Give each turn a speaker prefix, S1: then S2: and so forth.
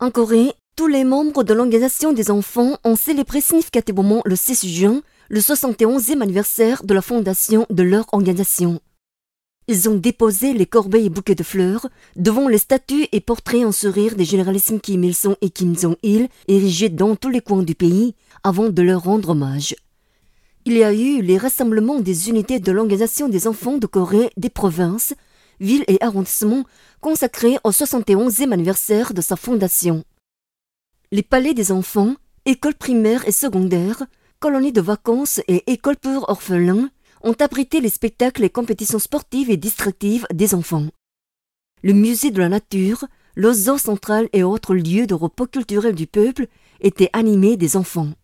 S1: En Corée, tous les membres de l'Organisation des enfants ont célébré significativement le 6 juin, le 71e anniversaire de la fondation de leur organisation. Ils ont déposé les corbeilles et bouquets de fleurs devant les statues et portraits en sourire des généralissimes Kim Il-sung et Kim Jong-il érigés dans tous les coins du pays avant de leur rendre hommage. Il y a eu les rassemblements des unités de l'Organisation des enfants de Corée des provinces, villes et arrondissements consacrés au 71e anniversaire de sa fondation. Les palais des enfants, écoles primaires et secondaires, colonies de vacances et écoles pour orphelins ont abrité les spectacles et compétitions sportives et distractives des enfants. Le musée de la nature, le zoo central et autres lieux de repos culturel du peuple étaient animés des enfants.